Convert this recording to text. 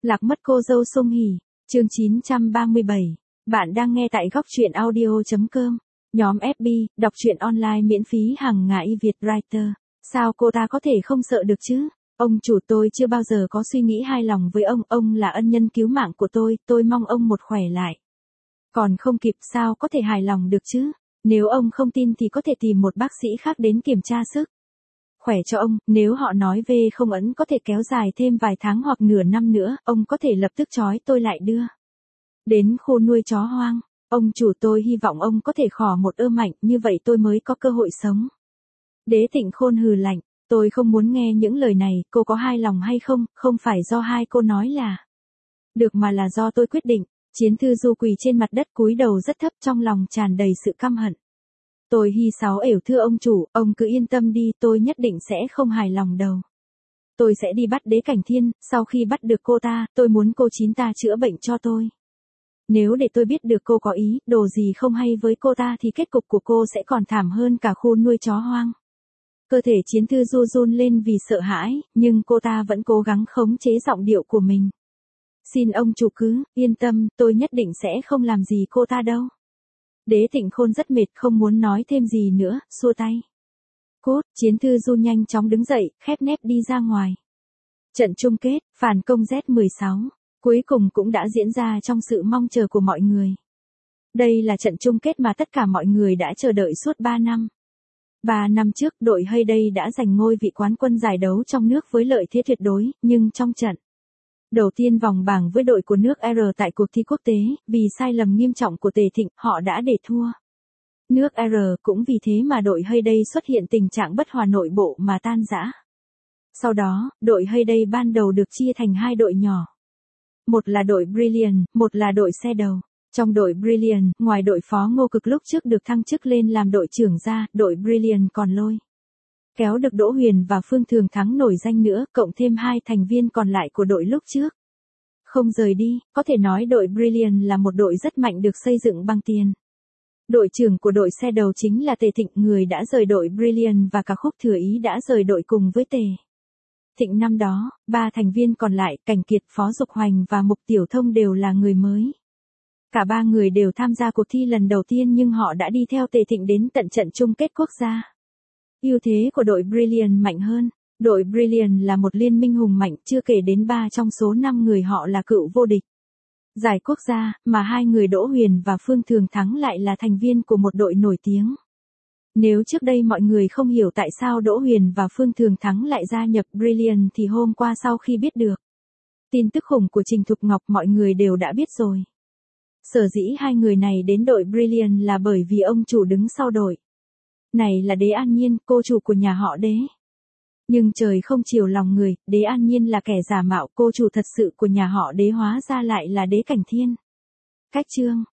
Lạc mất cô dâu Song Hỷ, chương 937. Bạn đang nghe tại góc truyện audio.com. Nhóm FB, đọc truyện online miễn phí hàng ngày Việt Writer. Sao cô ta có thể không sợ được chứ? Ông chủ, tôi chưa bao giờ có suy nghĩ hài lòng với ông là ân nhân cứu mạng của tôi mong ông một khỏe lại. Còn không kịp, sao có thể hài lòng được chứ? Nếu ông không tin thì có thể tìm một bác sĩ khác đến kiểm tra sức khỏe cho ông, nếu họ nói về không ấn có thể kéo dài thêm vài tháng hoặc nửa năm nữa, ông có thể lập tức trói tôi lại đưa đến khu nuôi chó hoang. Ông chủ, tôi hy vọng ông có thể khỏ một ơ mạnh, như vậy tôi mới có cơ hội sống. Đế Tịnh Khôn hừ lạnh, tôi không muốn nghe những lời này, cô có hài lòng hay không, không phải do hai cô nói là được mà là do tôi quyết định. Chiến Thư Du quỳ trên mặt đất cúi đầu rất thấp, trong lòng tràn đầy sự căm hận. Tôi hy sáu ểu thưa ông chủ, ông cứ yên tâm đi, tôi nhất định sẽ không hài lòng đâu. Tôi sẽ đi bắt Đế Cảnh Thiên, sau khi bắt được cô ta, tôi muốn cô Chín ta chữa bệnh cho tôi. Nếu để tôi biết được cô có ý, đồ gì không hay với cô ta thì kết cục của cô sẽ còn thảm hơn cả khu nuôi chó hoang. Cơ thể Chiến Thư Du run lên vì sợ hãi, nhưng cô ta vẫn cố gắng khống chế giọng điệu của mình. Xin ông chủ cứ yên tâm, tôi nhất định sẽ không làm gì cô ta đâu. Đế Tịnh Khôn rất mệt, không muốn nói thêm gì nữa, xua tay. Cốt, Chiến Thư Du nhanh chóng đứng dậy, khép nép đi ra ngoài. Trận chung kết, phản công Z16, cuối cùng cũng đã diễn ra trong sự mong chờ của mọi người. Đây là trận chung kết mà tất cả mọi người đã chờ đợi suốt 3 năm. 3 năm trước, đội Hayday đã giành ngôi vị quán quân giải đấu trong nước với lợi thế tuyệt đối, nhưng trong trận đầu tiên vòng bảng với đội của nước R tại cuộc thi quốc tế, vì sai lầm nghiêm trọng của Tề Thịnh, họ đã để thua nước R, cũng vì thế mà đội Hayday xuất hiện tình trạng bất hòa nội bộ mà tan rã. Sau đó, đội Hayday ban đầu được chia thành hai đội nhỏ. Một là đội Brilliant, một là đội xe đầu. Trong đội Brilliant, ngoài đội phó Ngô Cực lúc trước được thăng chức lên làm đội trưởng ra, đội Brilliant còn lôi kéo được Đỗ Huyền và Phương Thường Thắng nổi danh nữa, cộng thêm hai thành viên còn lại của đội lúc trước không rời đi. Có thể nói đội Brilliant là một đội rất mạnh, được xây dựng bằng tiền. Đội trưởng của đội xe đầu chính là Tề Thịnh, người đã rời đội Brilliant, và cả Khúc Thừa Ý đã rời đội cùng với Tề Thịnh năm đó. Ba thành viên còn lại, Cảnh Kiệt, Phó Dục Hoành và Mục Tiểu Thông đều là người mới. Cả ba người đều tham gia cuộc thi lần đầu tiên, nhưng họ đã đi theo Tề Thịnh đến tận trận chung kết quốc gia. Ưu thế của đội Brilliant mạnh hơn. Đội Brilliant là một liên minh hùng mạnh, chưa kể đến 3 trong số 5 người họ là cựu vô địch giải quốc gia, mà hai người Đỗ Huyền và Phương Thường Thắng lại là thành viên của một đội nổi tiếng. Nếu trước đây mọi người không hiểu tại sao Đỗ Huyền và Phương Thường Thắng lại gia nhập Brilliant thì hôm qua sau khi biết được tin tức khủng của Trình Thục Ngọc, mọi người đều đã biết rồi. Sở dĩ hai người này đến đội Brilliant là bởi vì ông chủ đứng sau đội này là Đế An Nhiên, cô chủ của nhà họ Đế. Nhưng trời không chiều lòng người, Đế An Nhiên là kẻ giả mạo, cô chủ thật sự của nhà họ Đế hóa ra lại là Đế Cảnh Thiên. Cách chương